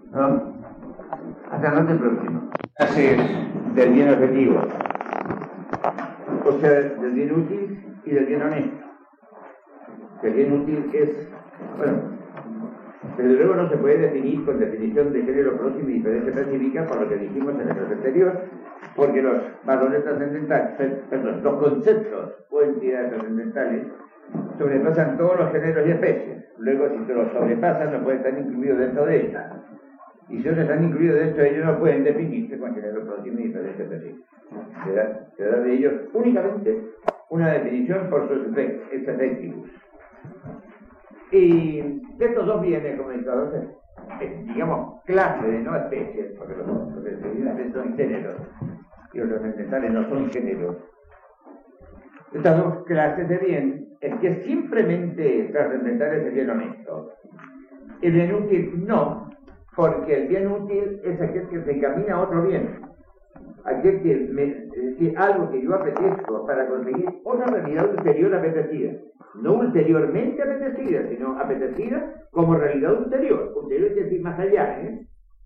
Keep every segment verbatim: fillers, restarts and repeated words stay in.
¿no? Hasta el martes próximo. Clases del bien objetivo, o sea, del bien útil y del bien honesto. El bien útil es, bueno, desde luego no se puede definir con definición de género próximo y diferencia pacífica por lo que dijimos en el caso anterior, porque los valores trascendentales, perdón, los conceptos o entidades trascendentales sobrepasan todos los géneros y especies. Luego, si se los sobrepasan, no pueden estar incluidos dentro de ellas. Y si no están incluidos dentro de ellos, no pueden definirse con género próximo y diferencia pacífica. Se da, se da de ellos únicamente una definición por sus efectivos. Y de estos dos bienes, como indicadores, digamos, clase de no especies, porque los, porque los son géneros y los trascendentales no son géneros. Estas dos clases de bien es que simplemente trascendental es el bien honesto. El bien útil no, porque el bien útil es aquel que se encamina a otro bien. Aquel que me, es decir, algo que yo apetezco para conseguir otra realidad ulterior apetecida. No ulteriormente apetecida, sino apetecida como realidad ulterior. Ulterior es decir, más allá, ¿eh?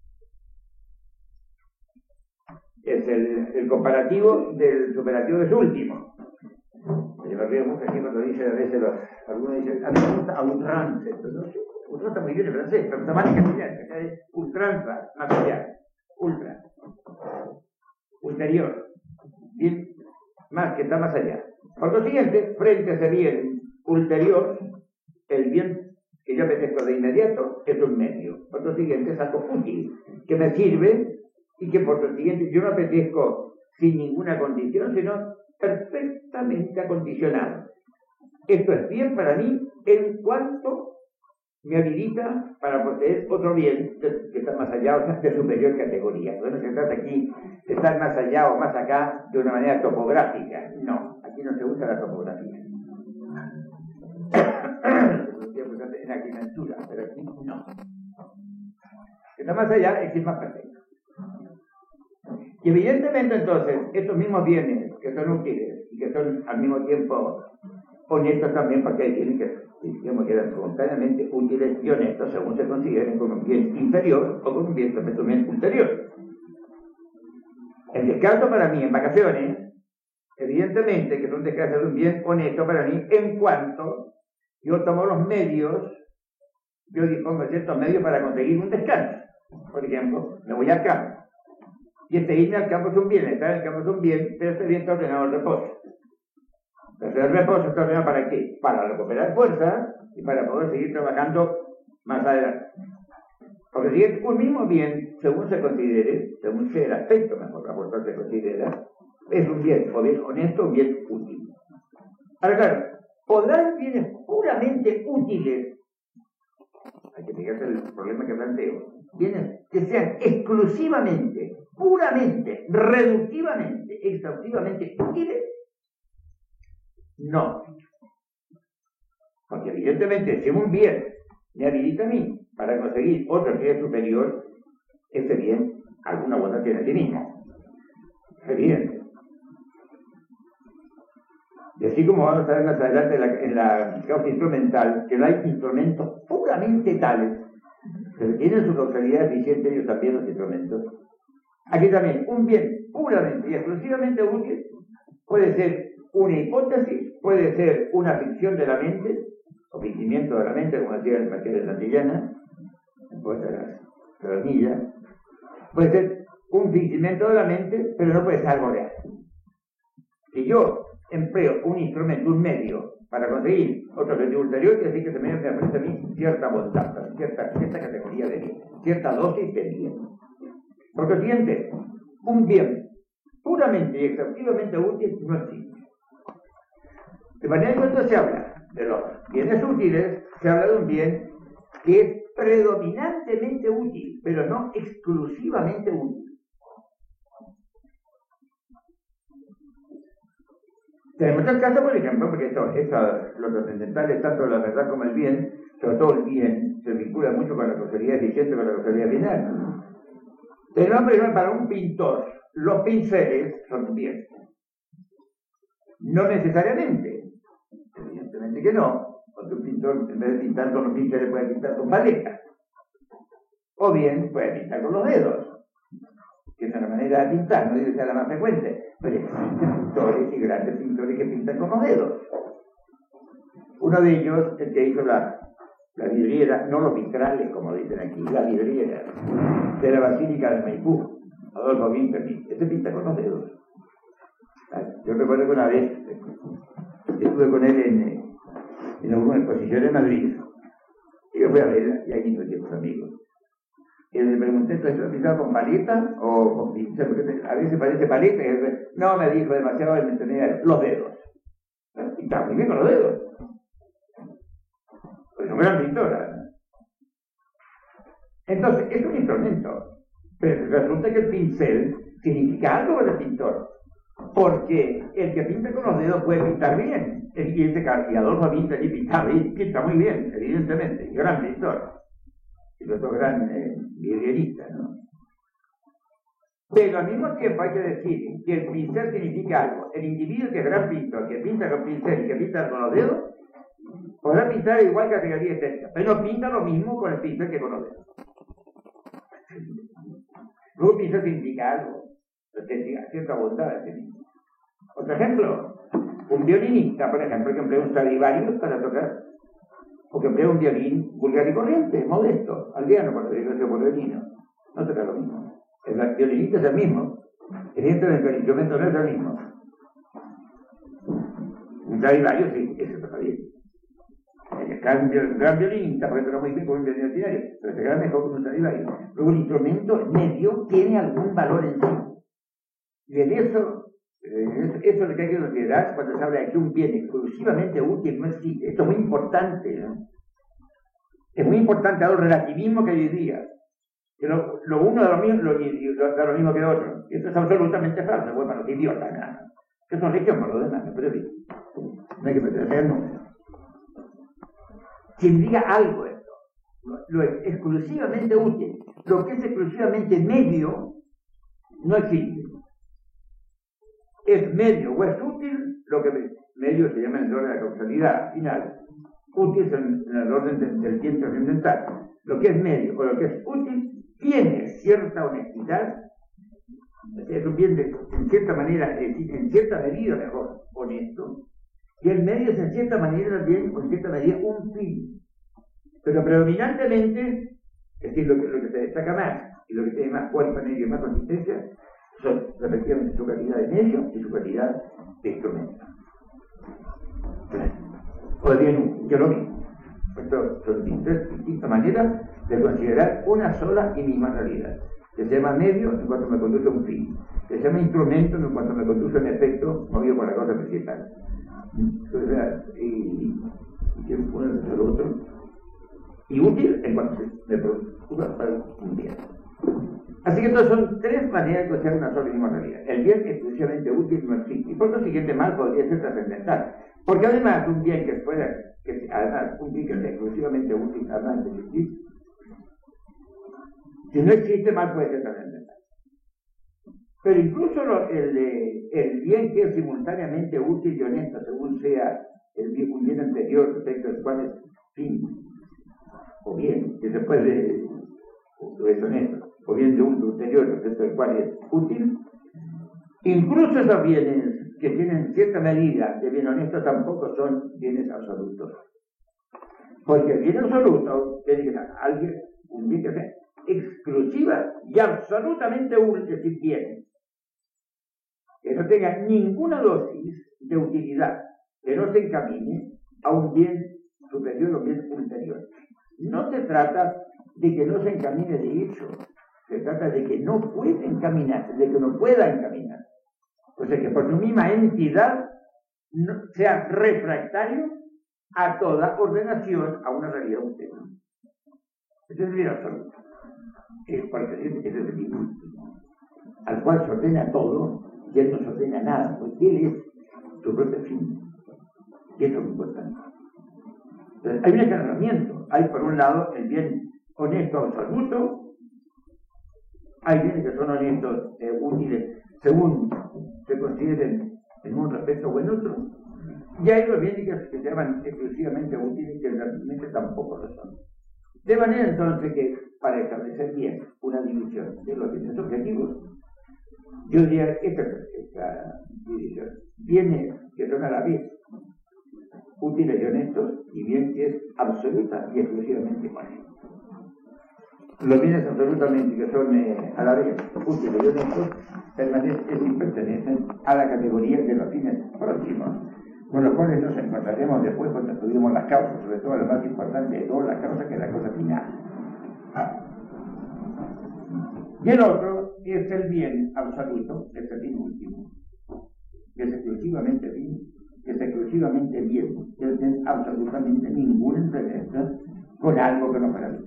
Es el, el comparativo del superativo de su último. Yo me río mucho aquí cuando dice a veces los, algunos dicen, a mí me gusta outrance, no sé, outrance está muy bien en francés, pero está mal en castellano, acá es ultranza, más allá, ultra, ulterior, bien, más que está más allá. Por lo siguiente, frente a ese bien ulterior, el bien que yo apetezco de inmediato es un medio. Por lo siguiente, es algo útil, que me sirve y que por lo siguiente yo no apetezco sin ninguna condición, sino perfectamente acondicionado. Esto es bien para mí en cuanto me habilita para poseer otro bien que, que está más allá, o sea, de superior categoría. No se trata aquí de estar más allá o más acá de una manera topográfica. No, aquí no se usa la topografía. En la arquitectura, pero aquí no. Está más allá es que es más perfecto. Y evidentemente entonces, estos mismos bienes que son útiles y que son al mismo tiempo honestos también, porque hay bienes que, digamos, quedan espontáneamente útiles y honestos según se consideren como un bien inferior o como un bien perfectamente ulterior. El descanso para mí en vacaciones, evidentemente que es un descanso de un bien honesto para mí en cuanto yo tomo los medios, yo dispongo de ciertos medios para conseguir un descanso. Por ejemplo, me voy al campo. Y este irme al campo es un bien, estar en el campo es un bien, pero este bien está ordenado al reposo. Entonces el reposo está ordenado ¿para qué? Para recuperar fuerza y para poder seguir trabajando más adelante. Porque si es un mismo bien, según se considere, según sea el aspecto mejor, la cual se considera, es un bien, o bien honesto o bien útil. Ahora claro, podrán bienes puramente útiles, hay que fijarse el problema que planteo, bienes que sean exclusivamente, puramente, reductivamente, exhaustivamente útiles. No. Porque evidentemente, si un bien me habilita a mí para conseguir otro que es superior, ese bien alguna bondad tiene en sí mismo. Es evidente. Y así como vamos a ver más adelante en la, en la causa instrumental, que no hay instrumentos puramente tales, pero tienen su causalidad eficiente ellos también los instrumentos. Aquí también, un bien puramente y exclusivamente útil puede ser una hipótesis, puede ser una ficción de la mente, o fingimiento de la mente, como decía el Marqués de Santillana, el poeta de la Granilla, puede ser un fingimiento de la mente, pero no puede ser algo real. Si yo empleo un instrumento, un medio, para conseguir otro objetivo ulterior, quiere decir que se me ofrece a mí cierta bondad, cierta, cierta categoría de bien, cierta dosis de bien. Por consiguiente, un bien puramente y exhaustivamente útil no existe. De manera que cuando se habla de los bienes útiles, se habla de un bien que es predominantemente útil, pero no exclusivamente útil. Tenemos el caso, por ejemplo, porque esto, esto, lo trascendental es tanto la verdad como el bien, sobre todo el bien, se vincula mucho con la causalidad eficiente, con la causalidad final. Tenemos, por ejemplo, para un pintor, los pinceles son un bien. No necesariamente, evidentemente que no, porque un pintor, en vez de pintar con los pinceles, puede pintar con paletas. O bien puede pintar con los dedos, que es una manera de pintar, no debe ser la más frecuente, pero existen pintores y grandes pintores que pintan con los dedos. Uno de ellos, el que hizo la, la vidriera, no los vitrales como dicen aquí, la vidriera de la Basílica de Maipú, Adolfo Winterlich, ese pinta con los dedos. Yo recuerdo que una vez estuve con él en, en alguna exposición en Madrid, y yo fui a verla, y ahí nos hicimos amigos. Y le pregunté, ¿tú estás pintado con paleta o con pincel? Porque a veces parece paleta, y a veces, no, me dijo demasiado, y me tenía los dedos. Y está muy bien con los dedos. Pues es una gran pintora. Entonces, es un instrumento, pero resulta que el pincel significa algo para el pintor. Porque el que pinta con los dedos puede pintar bien. El que y Adolfo Winterlich pinta, pinta muy bien, evidentemente, gran pintor. Y otro gran eh, vidrierista, ¿no? Pero al mismo tiempo hay que decir que el pincel significa algo. El individuo que es gran pintor, que pinta con pincel y que pinta con los dedos, podrá pintar igual que categoría estética, pero no pinta lo mismo con el pincel que con los dedos. Luego el pincel significa algo, cierta bondad de sí mismo. Otro ejemplo, un violinista, por ejemplo, que emplea un Stradivarius para tocar, o que emplea un violín vulgar y corriente, modesto, aldeano, cuando digo ese violino, no toca lo mismo. El violinista es el mismo, evidentemente el instrumento no es el mismo. Un Stradivarius sí, ese toca bien. El gran, el gran violinista, porque toca muy bien con un violín ordinario, pero se queda mejor con un Stradivarius. Luego el instrumento medio tiene algún valor en sí. Y en eso, eh, eso es lo que hay que considerar cuando se habla de que un bien exclusivamente útil no existe. Esto es muy importante, ¿no? Es muy importante dado el relativismo que hay hoy día. Que lo, lo uno da lo mismo, lo, lo, da lo mismo que lo otro. Y esto es absolutamente falso. Bueno, los idiotas, nada. Que son lecciones por lo demás, pero sí. No hay que meterse en número. Quien diga algo esto, lo, lo es exclusivamente útil, lo que es exclusivamente medio, no existe. Es medio o es útil, lo que medio se llama en el orden de la causalidad final, útil es en, en el orden de, del tiempo trascendental. Lo que es medio o lo que es útil tiene cierta honestidad, es un bien de, en cierta manera, en cierta medida mejor, honesto, y el medio es en cierta manera también, o en cierta medida, un fin. Pero predominantemente, es decir, lo que, lo que se destaca más y lo que tiene más cuerpo en ello y más consistencia, son respectivamente su calidad de medio y su calidad de instrumento. O bien, yo lo mismo. Esto son distintas, distintas maneras de considerar una sola y misma realidad. Que se llama medio en cuanto me conduce a un fin. Que se llama instrumento en cuanto me conduce a un efecto movido por la cosa principal. Entonces, y, y uno entre el otro. Y útil en cuanto se me produce para un bien. Así que entonces son tres maneras de considerar una sola y misma realidad. El bien exclusivamente útil no existe. Y por lo siguiente, mal podría ser trascendental. Porque además, un bien que fuera, que, además, un bien que sea exclusivamente útil, además de existir, si no existe, mal puede ser trascendental. Pero incluso lo, el, el bien que es simultáneamente útil y honesto, según sea el bien, un bien anterior respecto al cual es fin, o bien que se puede, o es honesto, o bien de un ulterior respecto al cual es útil, incluso esos bienes que tienen cierta medida de bien honesto tampoco son bienes absolutos. Porque el bien absoluto tiene que ser alguien, un bien que sea exclusiva y absolutamente útil, es decir, bien, que no tenga ninguna dosis de utilidad, que no se encamine a un bien superior o un bien ulterior. No se trata de que no se encamine de hecho, se trata de que no pueda encaminar, de que no pueda encaminar. O sea, que por su misma entidad no, sea refractario a toda ordenación a una realidad ulterior. Ese es el bien absoluto. Es ese es el bien al cual se ordena todo y él no se ordena nada, porque él es su propio fin. Y eso es lo importante. Entonces, hay un encarnamiento. Hay, por un lado, el bien honesto absoluto. Hay bienes que son honestos, eh, útiles, según se consideren en un respecto o en otro. Y hay los bienes que, que se llaman exclusivamente útiles y que realmente tampoco lo son. De manera entonces que para establecer bien una división de los bienes objetivos, yo diría que esta, esta división: bienes que son a la vez útiles y honestos, y bien que es absoluta y exclusivamente honesto. Los bienes absolutamente que son eh, a la vez útiles y honestos permanecen y pertenecen a la categoría de los fines próximos, con los cuales nos encontraremos después cuando estudiemos las causas, sobre todo la más importante de todas las causas, que es la causa final. Y el otro es el bien absoluto, es el fin último, que es exclusivamente fin, que es exclusivamente bien, que no tiene absolutamente ninguna entrevista con algo que no paraliza.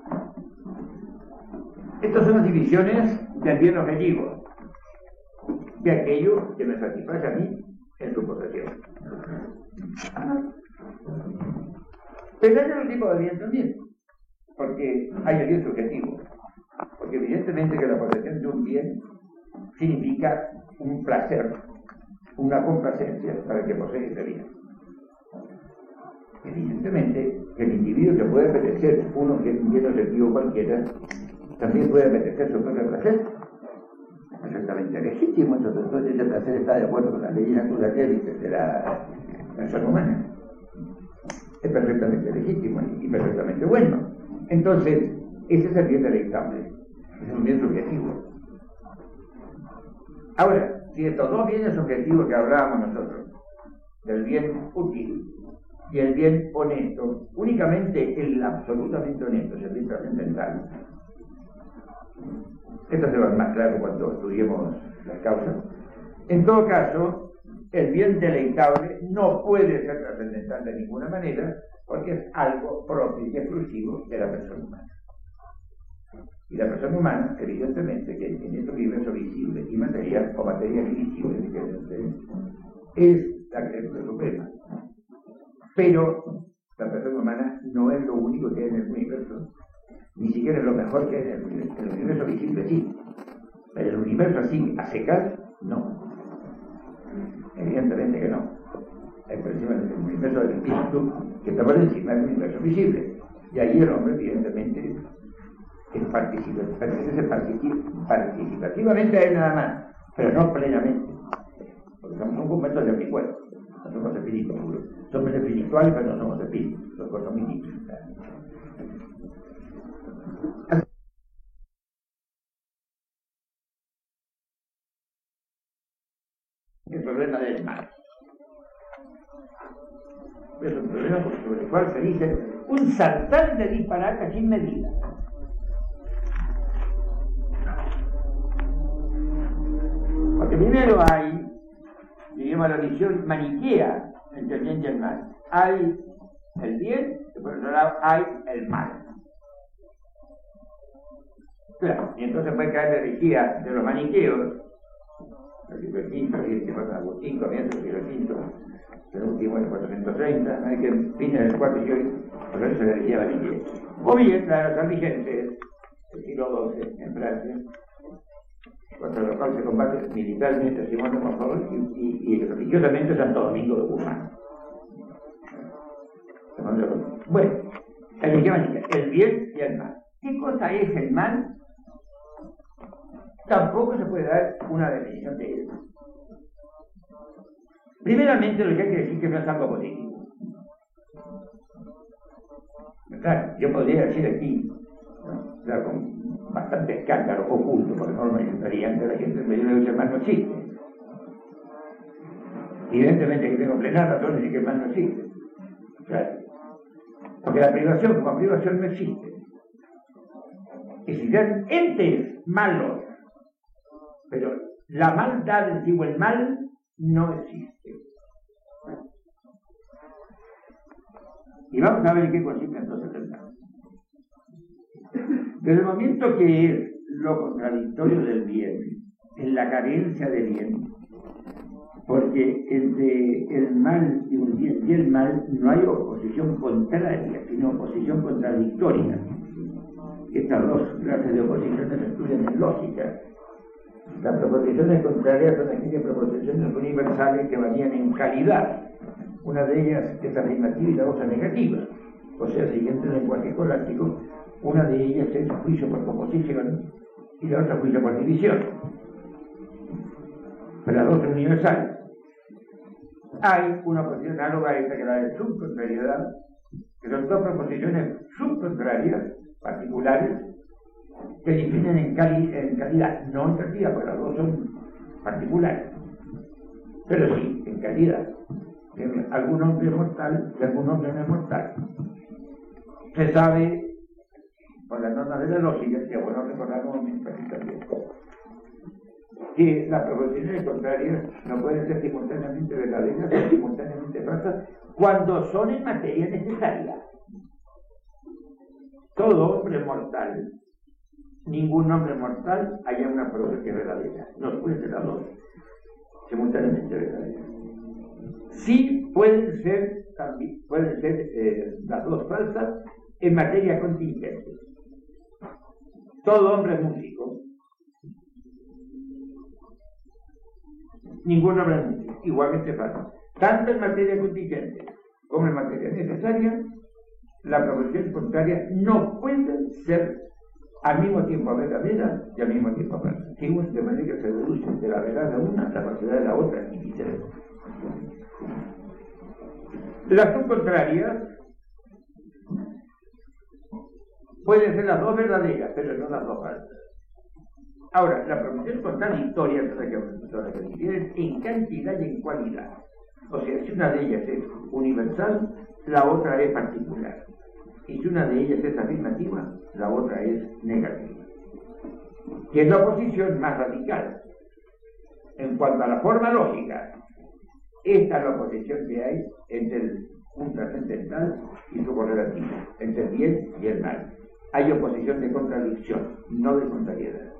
Estas son las divisiones del bien objetivo, de aquello que me satisface a mí en su posesión. Pero hay otro tipo de bien también, porque hay el bien subjetivo, porque evidentemente que la posesión de un bien significa un placer, una complacencia para el que posee ese bien. Evidentemente que el individuo que puede apetecer uno que es un bien objetivo cualquiera, también puede apetecer su propio placer, perfectamente legítimo. Entonces ese placer está de acuerdo con la ley natural de la persona humana, es perfectamente legítimo y perfectamente bueno. Entonces ese es el bien deleitable, es un bien subjetivo. Ahora, si estos dos bienes objetivos que hablábamos nosotros, del bien útil y el bien honesto, únicamente el absolutamente honesto es el bien trascendental, esto se va más claro cuando estudiemos las causas. En todo caso, el bien deleitable no puede ser trascendental de ninguna manera, porque es algo propio y exclusivo de la persona humana. Y la persona humana, evidentemente, que en este universo visible y material, o material invisible, es la criatura suprema. Pero la persona humana no es lo único que hay en el universo, ni siquiera es lo mejor que hay en el universo. El universo visible sí, pero el universo así, a secas, no. Evidentemente que no. Es por encima del universo del espíritu, que está por encima del universo visible. Y ahí el hombre, evidentemente, es participa, participativamente a él nada más, pero no plenamente, porque somos un conjunto de mi cuerpo, no somos espíritus puros, somos espirituales pero no somos espíritus, son cosas muy distintas. El problema del mal es un problema sobre el cual se dice un sartán de disparates sin medida. Porque primero hay, digamos, la visión maniquea entre el bien y el mal. Hay el bien y por otro lado hay el mal. Claro, y entonces puede caer la herejía de los maniqueos, el siglo quinto, el siglo Agustín, comienza el siglo quinto, el último en el cuatrocientos treinta, ¿no? Que viene del cuarto siglo, por eso se le herejía maniquea. O bien la de los albigenses, el siglo doce, en Francia, contra lo cual se combate militarmente Simón de Montfort y, y, y religiosamente Santo Domingo de Guzmán. Bueno, el bien y el mal. ¿Qué cosa es el mal? Tampoco se puede dar una definición de él. Primeramente, lo que hay que decir que no es algo positivo. Claro, yo podría decir aquí, ¿no? Claro, con bastante escándalo oculto, porque no lo manifestaría ante la gente, pero yo le digo que el mal no existe. Evidentemente que tengo plena razón de decir que el mal no existe. Claro. Porque la privación como privación no existe. Existen entes malos, pero la maldad en sí o el mal no existe. Y vamos a ver en qué consiste entonces el mal. Desde el momento que es lo contradictorio del bien, en la carencia de bien, porque entre el mal y el bien y el mal no hay oposición contraria, sino oposición contradictoria. Estas dos clases de oposiciones se estudian en lógica. Las proposiciones contrarias son aquellas proposiciones universales que varían en calidad. Una de ellas es afirmativa y la otra negativa. o sea, siguiente el lenguaje escolástico, una de ellas es juicio por composición y la otra juicio por división. Pero las dos son universales. Hay una oposición análoga a esta que es la de subcontrariedad, que son dos proposiciones subcontrarias particulares que definen en, cali en calidad, no en cantidad, porque las dos son particulares, pero sí en calidad. Algún hombre es mortal y algún hombre no es mortal. Se sabe, por las normas de la lógica, que bueno recordar un momento aquí también, que las proposiciones contrarias no pueden ser simultáneamente verdaderas o simultáneamente falsas cuando son en materia necesaria. Todo hombre mortal, ningún hombre mortal haya una prueba que es verdadera. No puede ser las dos simultáneamente verdaderas. Sí pueden ser, también, pueden ser eh, las dos falsas en materia contingente. Todo hombre es músico. Ningún hombre es músico. Igualmente falso. Tanto en materia contingente como en materia necesaria, la proposición contraria no puede ser al mismo tiempo verdadera y al mismo tiempo falsa. De manera que se deduce de la verdad de una la falsedad de la otra y viceversa. Las subcontrarias pueden ser las dos verdaderas, pero no las dos falsas. Ahora, la proposición contradictoria es la que se difieren en cantidad y en cualidad. O sea, si una de ellas es universal, la otra es particular. Y si una de ellas es afirmativa, la otra es negativa. Que es la oposición más radical. En cuanto a la forma lógica, esta es la oposición que hay entre el un trascendental y su correlativo, entre el bien y el mal. Hay oposición de contradicción, no de contrariedad.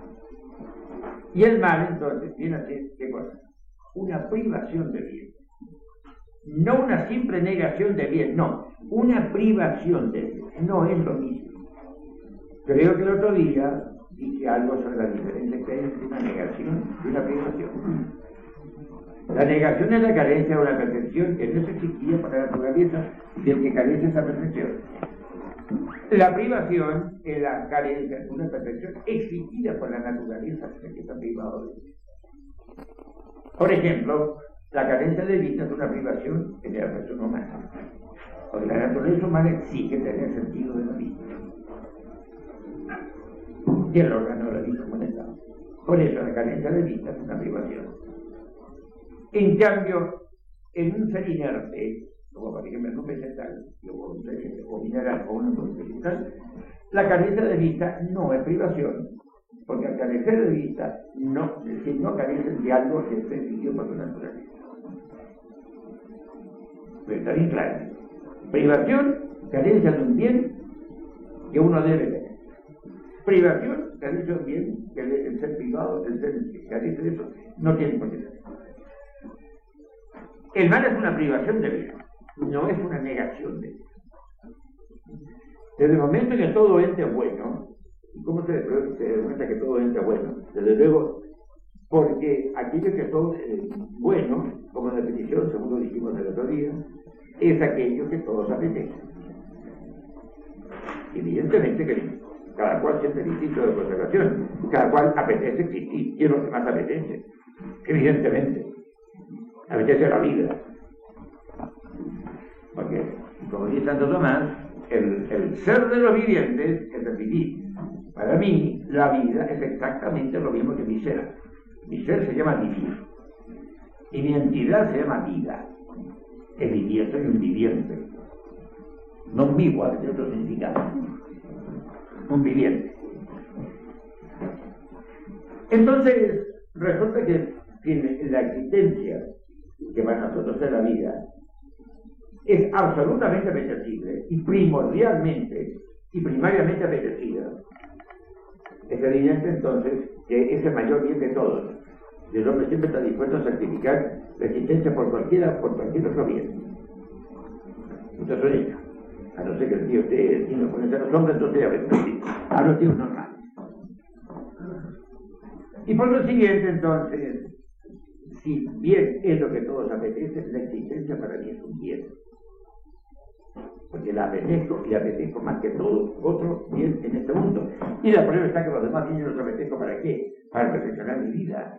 Y el mal, entonces, viene a ser, ¿qué cosa? Una privación de bien. No una simple negación de bien, no, una privación de bien. No es lo mismo. Creo que el otro día dije algo sobre la diferencia que hay entre una negación y una privación. La negación es la carencia de una percepción que no se existía por la naturaleza del que carece esa percepción. La privación es la carencia de una percepción existida por la naturaleza del que está privado de ella. Por ejemplo, la carencia de vista es una privación de la persona humana. Porque la naturaleza humana exige tener sentido de la vista. Y el órgano de la vista monetaria. Por eso la carencia de vista es una privación. En cambio, en un ser inerte, como por ejemplo en un vegetal, o un ser o mineral o un vegetal, la carencia de vista no es privación, porque al carecer de vista no, es decir, no carecen de algo que esté exigido por su naturaleza. Pero está bien claro. Privación, carencia de un bien que uno debe tener. Privación, carencia de un bien que el ser privado, el ser que carece de eso, no tiene por qué tener. El mal es una privación de bien, no es una negación de bien. Desde el momento en que todo ente es bueno, ¿cómo se, se demuestra que todo ente es bueno? Desde luego, porque aquello que todo es bueno, como definición, según lo dijimos el otro día, es aquello que todos apetecen. Evidentemente que cada cual siente el instinto de conservación, cada cual apetece existir, y es lo que más apetece, evidentemente. Apetece la vida. Porque, como dice Santo Tomás, el, el ser de los vivientes es vivir. Para mí, la vida es exactamente lo mismo que mi ser. Mi ser se llama vivir. Y mi entidad se llama vida. Es vivir, soy un viviente. No un vivo, tiene otro significado. Un viviente. Entonces, resulta que tiene la existencia que para nosotros es la vida, es absolutamente apetecible y primordialmente y primariamente apetecida. Es evidente entonces que es el mayor bien de todos. El hombre siempre está dispuesto a sacrificar la existencia por cualquiera, por cualquier otro bien. Entonces son ellos. A no ser que el tío esté el tío con los hombres, entonces ya ven, a los tíos normales. Y por lo siguiente entonces, si bien es lo que todos apetecen, la existencia para mí es un bien. porque la apetezco, y apetezco más que todo otro bien en este mundo. Y la prueba está que los demás niños los apetezco ¿para qué? Para perfeccionar mi vida.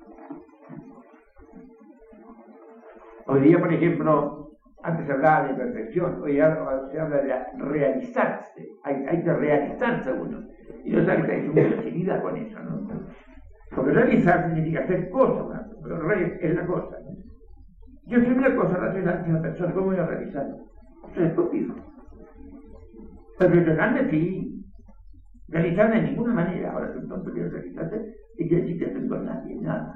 Hoy día, por ejemplo, antes se hablaba de perfección, hoy ahora se habla de realizarse, hay, hay que realizarse uno. Y no sabe que hay una facilidad con eso, ¿no? Porque realizar significa hacer cosas, pero re es la cosa. Yo soy una cosa racional que una persona, ¿cómo voy a realizar? Soy estúpido. Perfeccionarme sí, realizarme de ninguna manera. Ahora, si un tonto quiere realizarse, y quiere decir que estoy con nadie, nada.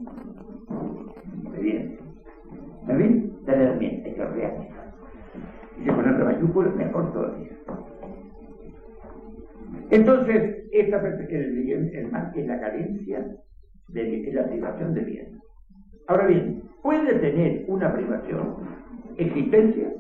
Muy bien. ¿Está bien? Tener bien, hay que realizar. Y si poner mayúsculas, mejor todavía. Entonces, esta, el, el mal es la carencia de, de la privación de bien. Ahora bien, puede tener una privación existencia,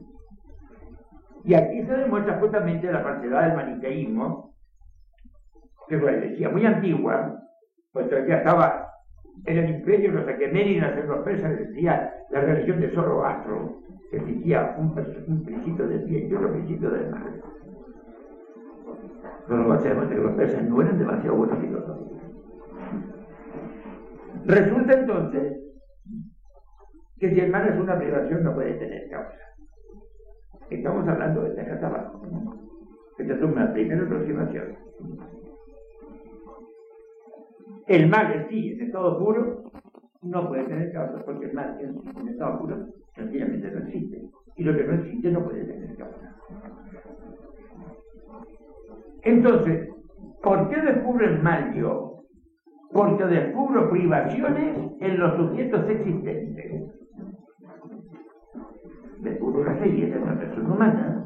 y aquí se demuestra justamente la falsedad del maniqueísmo, que es una heresia muy antigua, puesto que estaba en el imperio, no sé qué, Méridas en los persas decía la religión de Zoroastro, que existía un, un principio del bien y otro principio del mal. No lo hacemos, que los persas no eran demasiado buenos filósofos. Resulta entonces que si el mal es una privación no puede tener causa. Estamos hablando de este tabaco. Esta es una primera aproximación. El mal en sí, en estado puro, no puede tener causa, porque el mal en, en estado puro sencillamente no existe. Y lo que no existe no puede tener causa. Entonces, ¿por qué descubro el mal yo? Porque descubro privaciones en los sujetos existentes. Descubro la ceguera de una persona humana,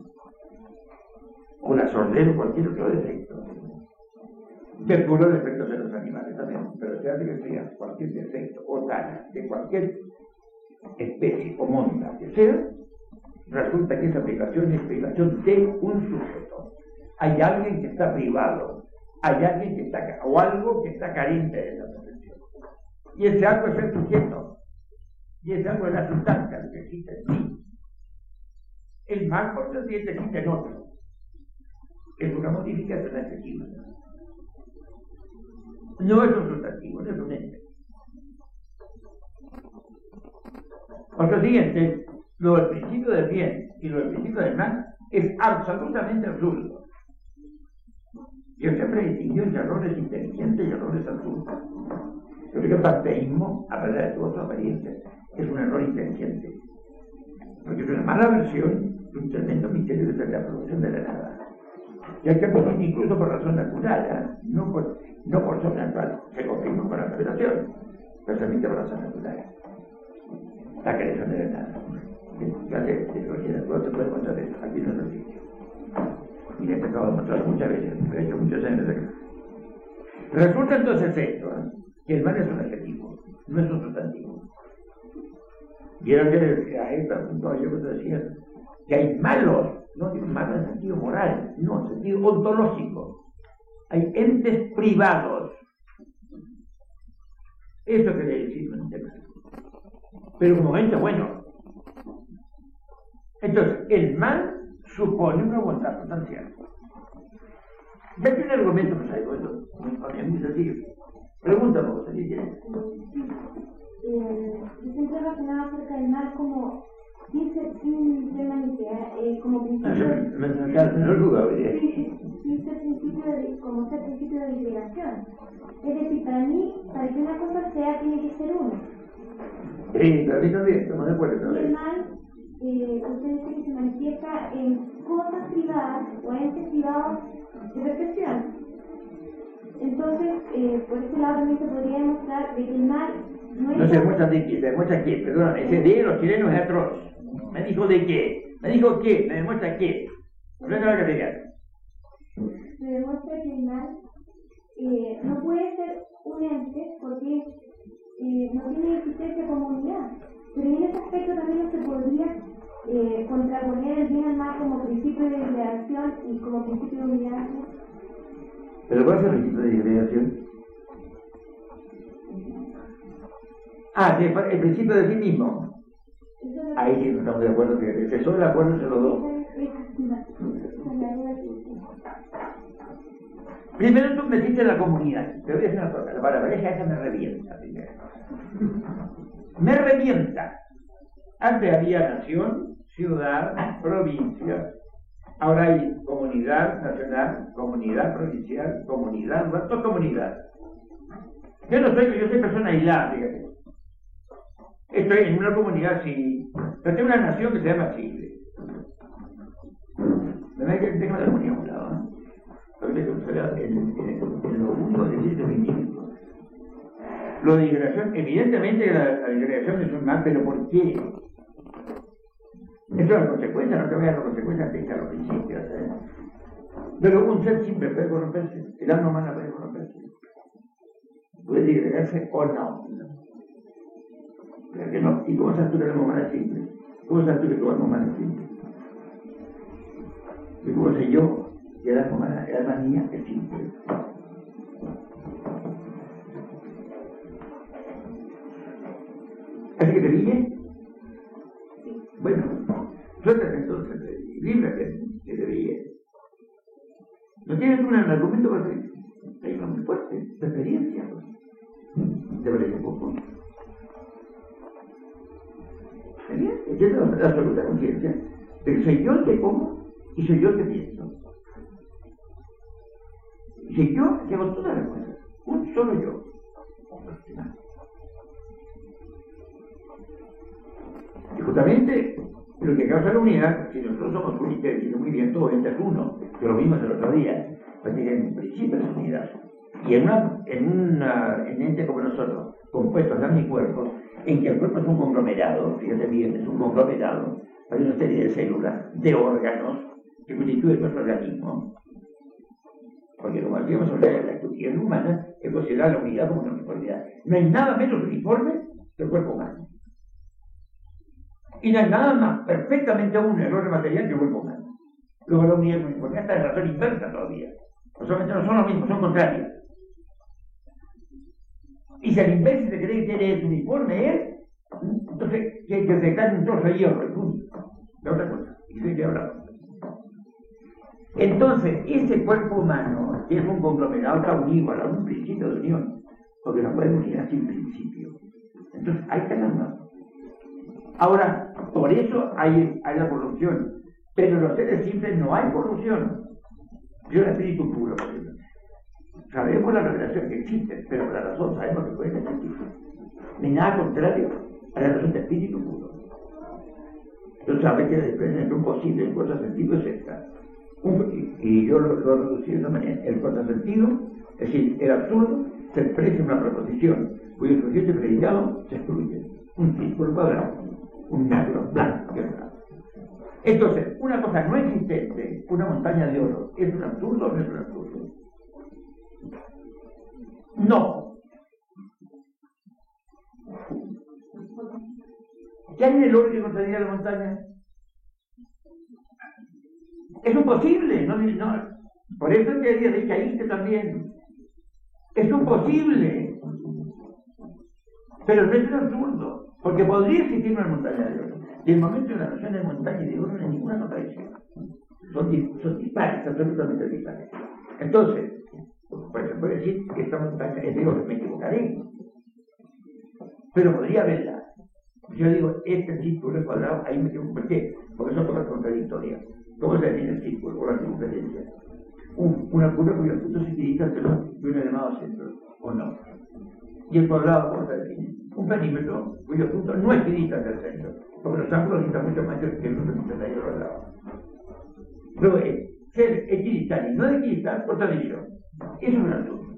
o la sordera o cualquier otro defecto. Descubro defectos de los animales también, pero se hace que sea cualquier defecto o tala de cualquier especie o monta que sea, resulta que esa privación es privación de un sujeto. Hay alguien que está privado, hay alguien que está, o algo que está carente de esa perfección. Y ese algo es el sujeto, y ese algo es la sustancia que existe en sí. El mal, por consiguiente, existe en otro. Es una modificación excesiva. No es un sustantivo, no es un ente. Por consiguiente, lo del principio del bien y lo del principio del mal es absolutamente absurdo. Yo siempre distinguí entre errores inteligentes y errores absurdos. Yo creo que el panteísmo, a pesar de toda su apariencia, es un error inteligente. Porque es una mala versión de un tremendo misterio de la producción de la nada. Y hay que acudir incluso por razón natural, ¿eh? no, por, no por sobrenatural. Se confirma con la revelación, pero también por razón natural. La creación de la nada. Ya de teología del pueblo se puede encontrar eso, aquí no lo existe. Y le he tratado de mostrar muchas veces, lo he hecho muchos años acá. Resulta entonces esto, ¿eh? que el mal es un adjetivo, no es un sustantivo. Vieron que a esta punto yo que te decía que hay malos, no digo malos en sentido moral, no, en sentido ontológico. Hay entes privados. Eso quiere decir un ente malo. Pero como ente bueno. Entonces, el mal supone una bondad sustancial. Ya que un argumento que traigo esto, a mí es así. Pregúntame, vos, ¿qué quieres? Eh, yo siempre relacionaba acerca del mal como sin ser, sin ser maniquea, eh, como principio de... Me no jugaba bien. Sí, sin ser principio de, como ser principio de liberación. Es decir, para mí, para que una cosa sea, tiene que ser una. Sí, para mí también, estamos de acuerdo. Y el mal, eh, usted dice que se manifiesta en cosas privadas o entes privados de perfección. Entonces, eh, por ese lado también se podría demostrar de que el mal no es... No se demuestra de qué, se demuestra qué, perdón, ese de los chilenos es atroz. Me dijo de qué, me dijo qué, me demuestra qué. No es nada que diga. Se demuestra que el mal eh, no puede ser un ente porque eh, no tiene existencia como unidad. Pero en ese aspecto también no se podría eh, contraponer el bien al mal como principio de liberación y como principio de unidad. ¿Pero cuál es el principio de liberación? Ah, el principio de sí mismo. Ahí sí no estamos de acuerdo, que el solo el acuerdo se lo doy. Primero tú metiste en la comunidad. Te voy a decir una cosa, la pareja esa me revienta primero. Me revienta. Antes había nación, ciudad, provincia. Ahora hay comunidad nacional, comunidad provincial, comunidad, ¿cuánto comunidad? Yo no soy, yo soy persona aislada, fíjate. Estoy en una comunidad, sí, pero tengo una nación que se llama Chile. ¿Verdad que tengo la comunidad a un lado? ¿No? En lo único que dice es vinílico. Lo de disgregación, evidentemente la, la disgregación es un mal, pero ¿por qué? Eso es la consecuencia, no te voy a dar la consecuencia antes que a los principios. ¿eh? Pero un ser simple puede corromperse, el alma humana puede corromperse. Puede disgregarse o no. Pero que no. ¿Y cómo sabes tú que el alma humana es simple? ¿Cómo sabes tú que tu alma humana es simple? ¿Y cómo sé yo que el alma humana, el alma mía es simple? ¿Así que te dije? Bueno, suéltate entonces, líbrate que te dije. No tienes un argumento porque hay uno muy fuerte, de experiencia. ¿Te parece poco? Entiendo la absoluta conciencia, pero soy yo el que como y soy yo el que pienso. Y soy yo el que hago todas las cosas, un solo yo. Y justamente lo que causa la unidad, si nosotros somos un y muy bien, todo entra es uno, que lo vimos el otro día, pues tiene en principio es unidad. Y en, una, en, una, en ente como nosotros, compuestos de mi cuerpo, en que el cuerpo es un conglomerado, fíjate bien, es un conglomerado, hay una serie de células, de órganos, que constituyen nuestro organismo. Porque como decíamos sobre la estructura humana, es considerada la unidad como una uniformidad. No hay nada menos uniforme que el cuerpo humano. Y no hay nada más perfectamente un error material que el cuerpo humano. Luego la unidad es uniformidad está de razón inversa todavía. No solamente no son los mismos, son contrarios. Y si al imbécil se cree que eres uniforme, él, entonces que hay que detectar un trozo de hierro, el punto. La otra cosa, y se que hablar. Entonces, ese cuerpo humano, que es un conglomerado, está unido a un principio de unión, porque no puede unir así un principio. Entonces, ahí está la mano. Ahora, por eso hay, hay la corrupción, pero en los seres simples no hay corrupción. Yo el espíritu puro, por ejemplo. Sabemos la revelación que existe, pero por la razón sabemos que puede existir. Ni nada contrario a la razón de espíritu puro. Tú sabes que la diferencia entre un posible y un contrasentido es esta. Un, y yo lo, lo he reducido de esa manera. El contrasentido, es decir, el absurdo, se expresa en una proposición cuyo sujeto y predicado se excluye. Un círculo cuadrado, un negro blanco. Entonces, una cosa no existente, una montaña de oro, ¿es un absurdo o no es un absurdo? No. ¿Qué hay en el oro que contradiga la montaña? Es imposible, no, no. Por eso te decía de caíste también. Es imposible. Pero no es un absurdo, porque podría existir una montaña de oro. Y el momento de la noción de montaña de oro no hay ninguna contradicción. Son, son dispares, absolutamente dispares. Entonces, pues se puede decir que esta montaña es de oro, me equivocaré. Pero podría verla. Yo digo, este círculo es cuadrado, ahí me equivoco. ¿Por qué? Porque son cosas contradictorias. ¿Cómo se define el círculo o la circunferencia? Un, una curva cuyos puntos se equilibran de un elevado centro, ¿o no? Y el cuadrado, ¿cómo se define? Un perímetro cuyos puntos no equilibran del centro, porque los ángulos están mucho mayores que los puntos de ahí al lado. Luego es ser equilibrar y no equilibrar por tradición. Eso es un absurdo.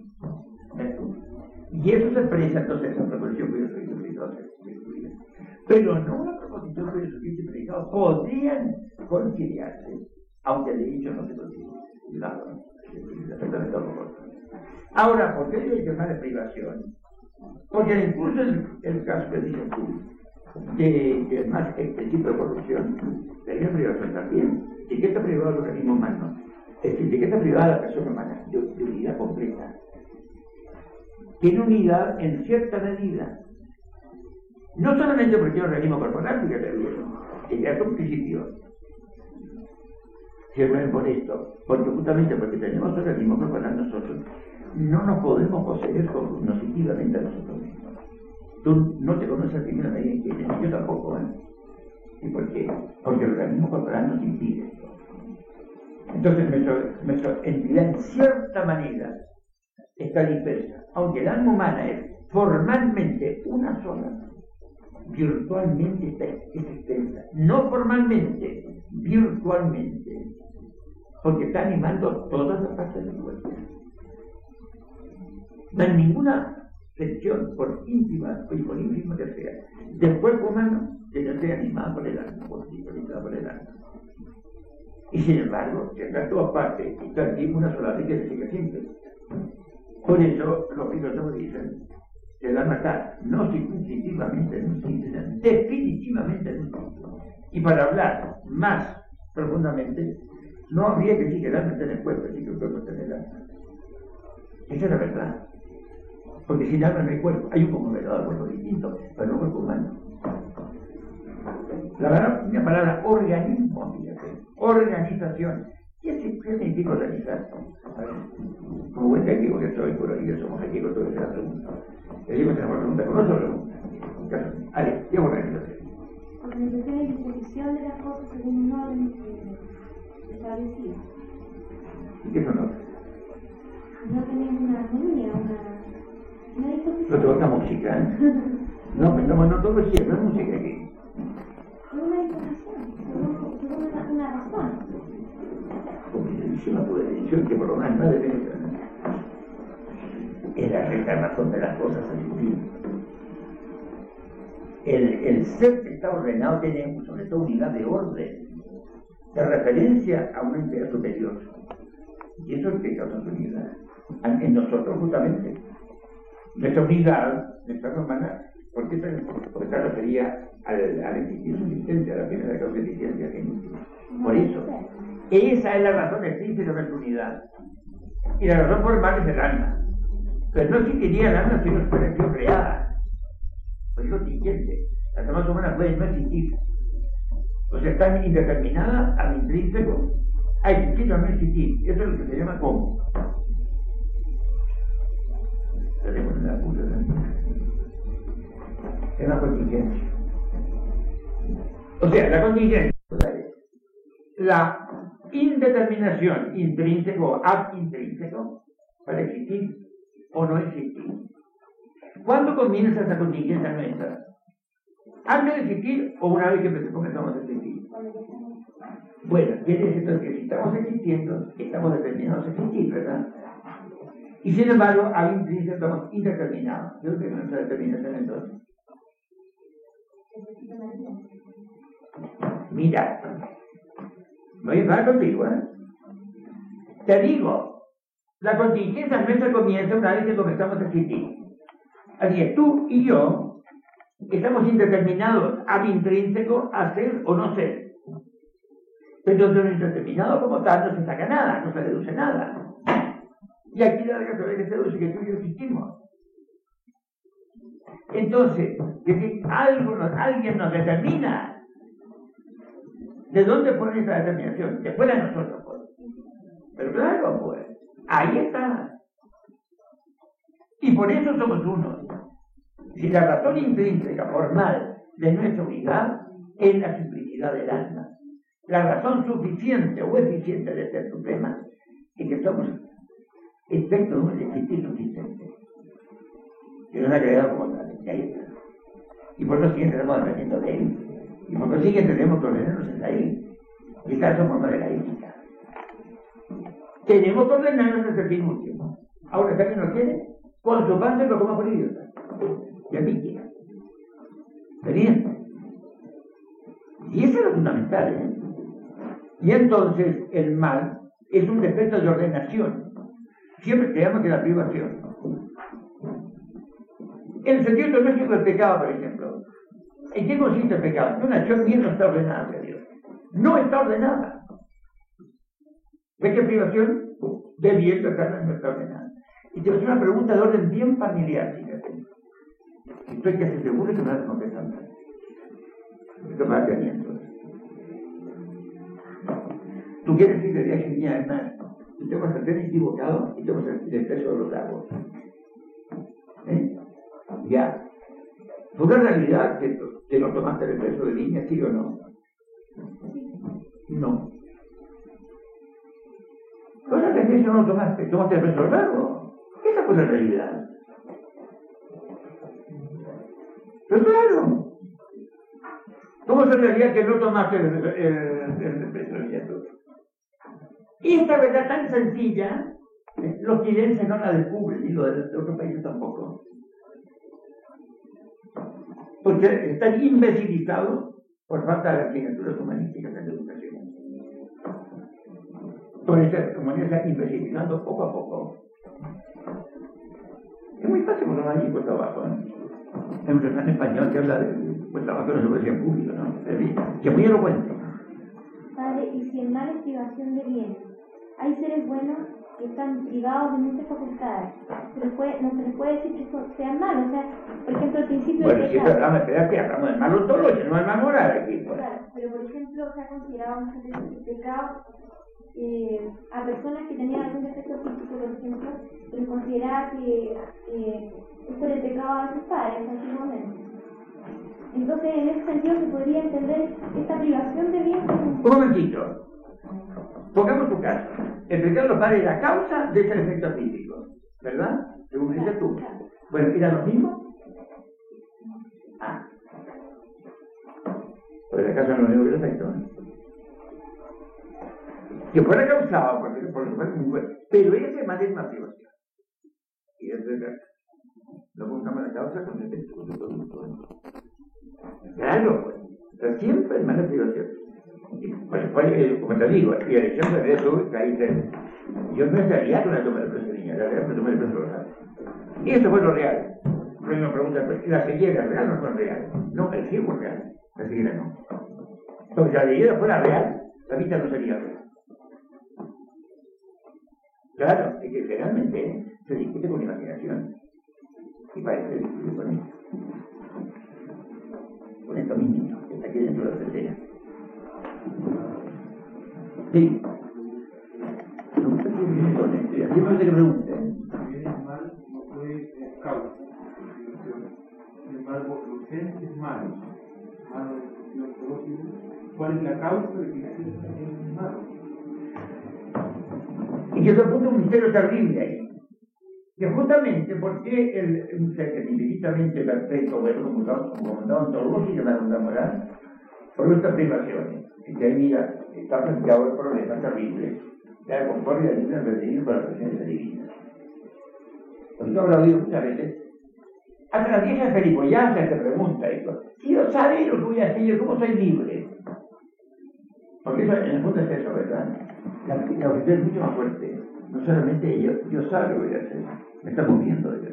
Y eso se expresa entonces en la proposición cuyo sujeto y predicado se excluyen. Pero no una proposición cuyo sujeto y predicado podrían conciliarse, aunque el dicho no se consigue. Cuidado, perfectamente lo corto. Ahora, ¿por qué digo que es de privación? Porque incluso el, el caso que dices tú, que, que es más el principio de corrupción, sería privación también. ¿Y qué está privado del organismo humano? Es decir, ¿de qué está privada la persona humana? De, de unidad completa. Tiene unidad en cierta medida. No solamente porque tiene un organismo corporal, fíjate bien, que ya es un principio. Siempre por esto, porque justamente porque tenemos el organismo corporal nosotros, no nos podemos poseer cognoscitivamente a nosotros mismos. Tú no te conoces a ti mismo, nadie quiere, yo tampoco, ¿eh? ¿Y por qué? Porque el organismo corporal nos impide esto. Entonces, nuestra, nuestra entidad, en cierta manera, está dispersa. Aunque el alma humana es formalmente una sola, virtualmente está extensa. No formalmente, virtualmente. Porque está animando todas las partes del cuerpo. No hay ninguna sección, por íntima o por ínfima que sea, del cuerpo humano que no sea animada por el alma, por por el alma. Y sin embargo, si está todas partes, está aquí una sola vez que se sigue siempre. Por eso los filósofos dicen que el alma está no significativamente en un sitio, definitivamente en un sitio. Y para hablar más profundamente, no habría que decir que el alma está en el cuerpo, sino que el cuerpo está en el alma. Esa es la verdad. Porque sin alma no hay cuerpo. Hay un conmovedor, cuerpo distinto, pero no cuerpo humano. La verdad, una palabra organismo, fíjate, organización. ¿Qué significa organizar? Como buen gallego que soy, por ahí somos gallegos, todo se la pregunta. Gallegos tenemos pregunta, con otra pregunta. Ale, ¿qué es organización? Organización y disposición de las cosas según un orden establecido. ¿Y qué son otros? No tenemos una armonía, una, una disposición. No te gusta música, ¿eh? No, pensamos no todo es cierto, no es música aquí. Es una disposición, según, según una, una razón. Comidísima tu decisión que por lo menos no debe es la recta razón de las cosas en sí. El, el ser que está ordenado tiene sobre todo unidad de orden, de referencia a una entidad superior. Y eso es que causa su unidad. En nosotros justamente. Nuestra unidad, nuestra hermana, ¿por qué porque se refería al, al existir su existencia, a la primera causa de existencia que es por eso. Esa es la razón explícita de la unidad. Y la razón formal es el alma. Pero no existiría el alma si no fuera sido creada. Por eso contingente. Las almas humanas pueden no existir. O sea, están indeterminadas al intrínseco a existir o no existir. Eso es lo que se llama como. Tenemos en la punta de la es una contingencia. O sea, la contingencia la indeterminación intrínseco ad intrínseco para existir o no existir. ¿Cuándo comienza esa contingencia nuestra? ¿Antes de existir o una vez que comenzamos a existir? Bueno, quiere decir que si estamos existiendo, estamos determinados a existir, ¿verdad? Y sin embargo, al intrínseco estamos indeterminados. ¿De dónde viene nuestra determinación entonces? Mira, voy a hablar contigo, ¿eh? Te digo, la contingencia nuestra comienza una vez que comenzamos a existir. Así es, tú y yo estamos indeterminados ad intrínseco a ser o no ser. Pero de lo indeterminado como tal no se saca nada, no se deduce nada. Y aquí la verdad que se deduce que tú y yo existimos. Entonces, que algo nos, alguien nos determina. ¿De dónde pone esa determinación? De fuera de nosotros, pues. Pero claro, pues, ahí está. Y por eso somos uno. Si la razón intrínseca, formal, de nuestra unidad es la simplicidad del alma. La razón suficiente o eficiente de ser suprema es que somos efecto de un existir suficiente. Que nos ha creado como tal. Y ahí está. Y por lo siguiente estamos aprendiendo de él. Y por lo siguiente tenemos que ordenarnos en la él. Y esta es forma de la ética. Tenemos que ordenarnos en el fin último. Ahora, si alguien lo quiere, con su pan se lo coma por idiota. Y a mí quiera. Teniente. Y eso es lo fundamental, ¿eh? Y entonces el mal es un defecto de ordenación. Siempre creamos que la privación. El sentido doméstico del pecado, por ejemplo. ¿En qué consiste el pecado? Una acción bien no está ordenada de Dios. No está ordenada. ¿Ves qué privación? De bien total no está ordenada. Y te voy a hacer una pregunta de orden bien familiar, fíjate. Estoy casi seguro que me vas a contestar mal. Esto es planteamiento. Tú quieres decir que sería genial, hermano. Y tengo que sentirme equivocado y tengo que sentir el peso de los lagos. ¿Eh? Ya. ¿Fue una realidad que, que no tomaste el peso de línea, sí o no? No. ¿Cosa que si no lo tomaste? ¿Tomaste el peso de lago? Esa fue la realidad. Pero claro. ¿Cómo se realidad que no tomaste el, el, el, el peso de línea? Y esta verdad tan sencilla, los chilenses no la descubren, y los de otros países tampoco. Porque están imbecilizados por falta de asignaturas humanísticas en la educación. Por eso la humanidad se está imbecilizando poco a poco. Es muy fácil poner allí por trabajo, ¿eh? Hay un refrán español que habla de pues, trabajo de la educación pública, ¿no? Que es muy elocuente. Padre, y si en mala privación de bienes, hay seres buenos que están privados de muchas facultades, se les puede, no se les puede decir que sean malos, o sea, por ejemplo, el principio bueno, del si pecado. hablamos, espérate, hablamos de malo todo, no es más moral aquí. Pues. Claro, pero por ejemplo, se ha considerado muchas veces el pecado eh, a personas que tenían algún defecto físico, por ejemplo, se les consideraba que eh, esto le pecaba a sus padres antiguamente. Entonces, en ese sentido, se podría entender esta privación de bienes. Un momentito. Pongamos tu caso. El pecado de los padres es la causa de ese defecto físico, ¿verdad? Según dices tú. Bueno, ¿era lo mismo? Ah. Pues el caso no es un defecto, ¿eh? Que fuera causado por el por muy bueno. Pero ese más es una privación. Y es verdad. No buscamos la causa con el defecto de todo el mundo. Claro, pues. Pero siempre es más la privación. Pues, pues, como te digo, y el ejemplo de eso, que ahí te, yo no estaría con la toma de preso de niña, la real, la toma de preso real. Y eso fue lo real. Luego me pregunta, la ceguera real no fue real. No, el ciego es real, la ceguera no. Porque si la ceguera fuera real, la vista no sería real. Claro, es que generalmente se discute con imaginación. Y parece que se discute con esto. Con esto mismo, que está aquí dentro de la tercera. Sí. No sé qué viene con esto. Y aquí no sé qué pregunten. Si bien es mal, no fue causa. Sin embargo, los genes malos, malos biológicos, ¿cuál es la causa de que existen genes malos? Y que se apunta un misterio terrible ahí. Que justamente porque el, un ser que infinitamente perfecto, bueno, como comandado ontológico de la onda moral, por nuestras privaciones. Y que ahí, mira, está planteado el problema terrible de la concordia libre en referir con la presencia divina. Pues yo habrá oído muchas veces, hasta las viejas peripolladas se pregunta esto, si yo sabe lo que voy a hacer, yo cómo soy libre. Porque eso en el fondo es eso, ¿verdad? La, la objeción es mucho más fuerte. No solamente yo, yo sabe lo que voy a hacer, me está moviendo de Dios.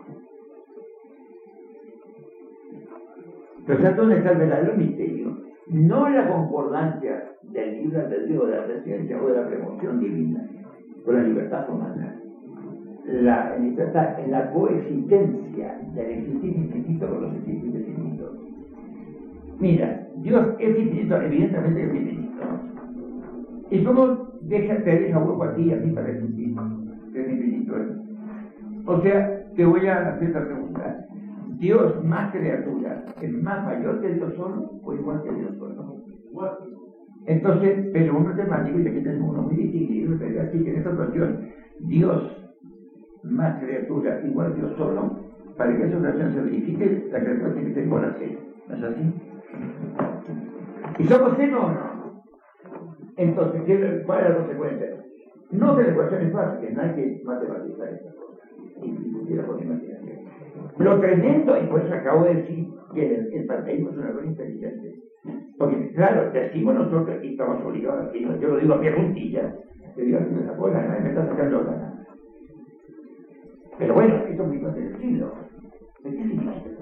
Pero ¿sabes dónde está el verdadero misterio? No la concordancia del libre albedrío de la presencia o de la premoción divina con la libertad humana. La libertad en la coexistencia del existir infinito con los existentes infinitos. Mira, Dios es infinito, evidentemente es infinito. ¿Y cómo deja, te deja hueco a ti y a mí para existir? Es infinito. ¿eh? O sea, te voy a hacer esta pregunta. ¿Dios más criatura es más mayor que Dios solo o igual que Dios solo? Entonces, pero uno es temático y aquí tenemos uno muy difícil, y uno te así que en esta ocasión, Dios más criatura igual que Dios solo, para que esa oración se verifique, la criatura tiene que ser igual a cero. ¿No es así? ¿Y somos cero o no? Entonces, ¿cuál es la consecuencia? No que la ecuación es fácil, que no hay que matematizar esta cosa, y discutirla con imaginación. Lo tremendo, y por eso acabo de decir que el, el panteísmo es una cosa inteligente. Porque, claro, decimos nosotros y estamos obligados a decirlo. Yo lo digo a pie juntilla, que digo que me sacó la gana, me está sacando la gana. Pero bueno, esto es muy fácil de decirlo. ¿De qué significa esto?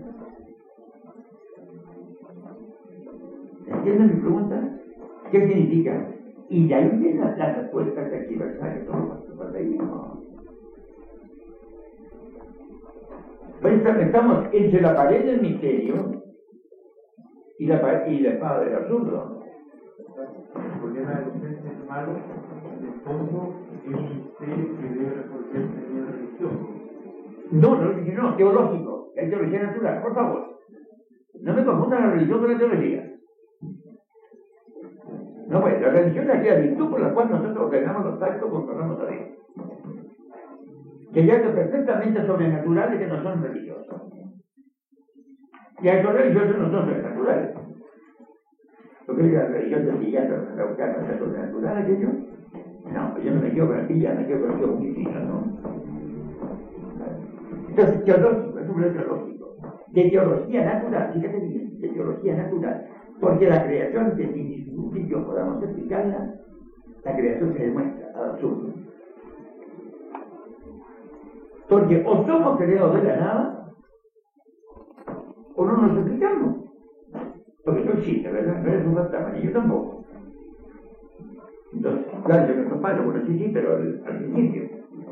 ¿Entienden mi pregunta? ¿Qué significa? Y de ahí viene la, la respuesta que aquí va a todo el panteísmo. Pues estamos entre la pared del misterio y la, pared, y la espada del absurdo. El problema de la ausencia es malo, en el fondo es un misterio que debe resolverse en una religión. No, no, no, no, teológico, hay teología natural, por favor. No me confundan la religión con la teología. No, pues la religión es aquella virtud por la cual nosotros ordenamos los actos controlamos a Dios. Que hay actos perfectamente sobrenaturales que no son religiosos. Y hay actos religiosos que no son sobrenaturales. ¿Por qué la religión del villano, la buscana, es sobrenatural aquello? No, yo no me quedo con el villano, me quedo con el tío Cristina, ¿no? Entonces, teológico, es un problema teológico. De teología natural, fíjate bien, de teología natural. Porque la creación, que sin principio podamos explicarla, la creación se demuestra al absurdo. Porque o somos creados de la nada, o no nos explicamos. Porque no existe, ¿verdad? No eres un fantasma, ni yo tampoco. Entonces, claro, yo no paro, bueno, sí, sí, pero al, al principio.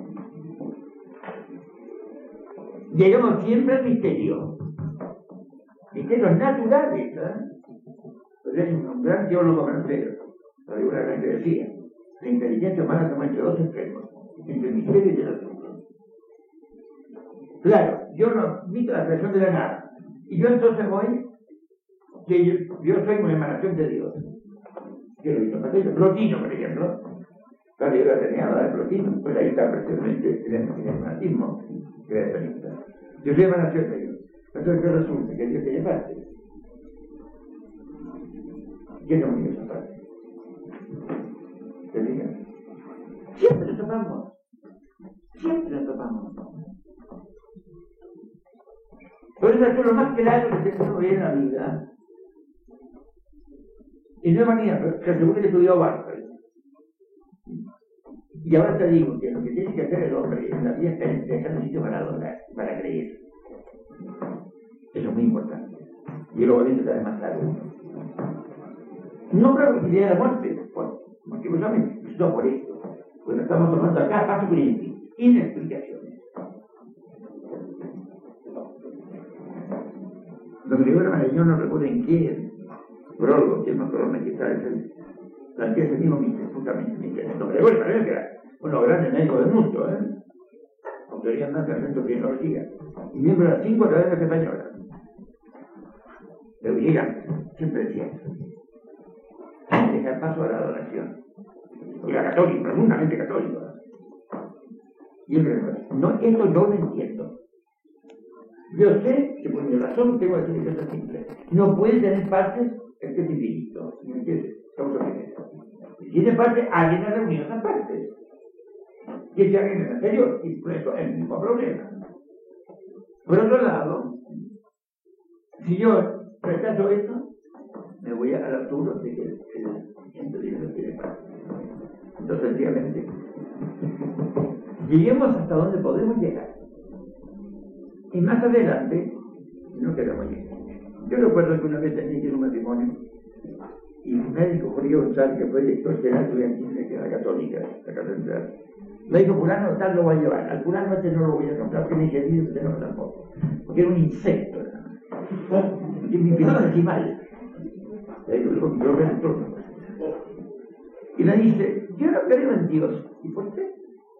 Llegamos siempre al misterio. Misterios naturales, ¿verdad? Pues es un gran teólogo francés, la figura que decía, la inteligencia humana toma entre dos extremos, entre el misterio y el absurdo. Claro, yo no admito la creación de la nada, y yo entonces voy, que yo, yo soy una emanación de Dios. Yo lo he visto en Plotino, por ejemplo, claro, yo la tenía la de Plotino, pues ahí está precisamente el emanatismo creacionista. Yo soy emanación de Dios. Entonces, ¿qué resulta? Que Dios tiene parte. ¿Qué no me esa parte? ¿Te digan? Siempre lo topamos. Siempre lo topamos. Por eso es lo más claro que se uno ve en la vida. Y no es manía, pero te aseguro que estudió Barclay. Y ahora te digo que lo que tiene que hacer el hombre en la vida es dejar un sitio para adorar, para creer. Eso es muy importante. Y yo lo voy a intentar más claro. No creo que idea de la muerte, por motivosamente, no por esto. Porque estamos tomando acá paso por inexplicaciones. Lo que digo era yo no recuerdo en qué prólogo, que es más probable que está ese, plantea ese mismo misterio, justamente misterio. No, pero bueno, parece que era uno grande médico del mundo, ¿eh? Autoría andante en el centro de tecnología. Y miembro de las cinco academias españolas. Pero gigante, siempre decía eso. Dejar paso a la adoración. Porque era católico, profundamente católico. Y él me no, esto no lo entiendo. Yo sé que por mi razón tengo que decir que es simple. No puede tener partes el que es infinito. ¿Me entiendes? Si tiene parte, alguien ha reunido esas partes. Y ese alguien es anterior. Y por eso es el mismo problema. Por otro lado, si yo rechazo esto, me voy al absurdo de que el gente de Dios tiene parte. Entonces, sencillamente, lleguemos hasta donde podemos llegar. Y más adelante, no queremos llegar. Yo recuerdo que una vez tenía que ir a un matrimonio y un médico Jorge González, que fue director general estudiantil de la Católica, la Catedral, me dijo, fulano tal lo voy a llevar, al fulano este no lo voy a comprar, porque ni querido que no tampoco, porque era un insecto, y mi piloto animal. Y le dice, yo no creo en Dios. ¿Y por qué?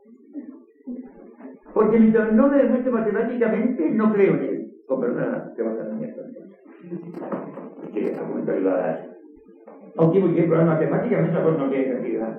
Porque mientras no me demuestre matemáticamente, no creo en él. Con verdad, te vas a la mierda. ¿Qué argumento le va a dar? A un tipo que prueba matemáticamente, pues no tiene cantidad.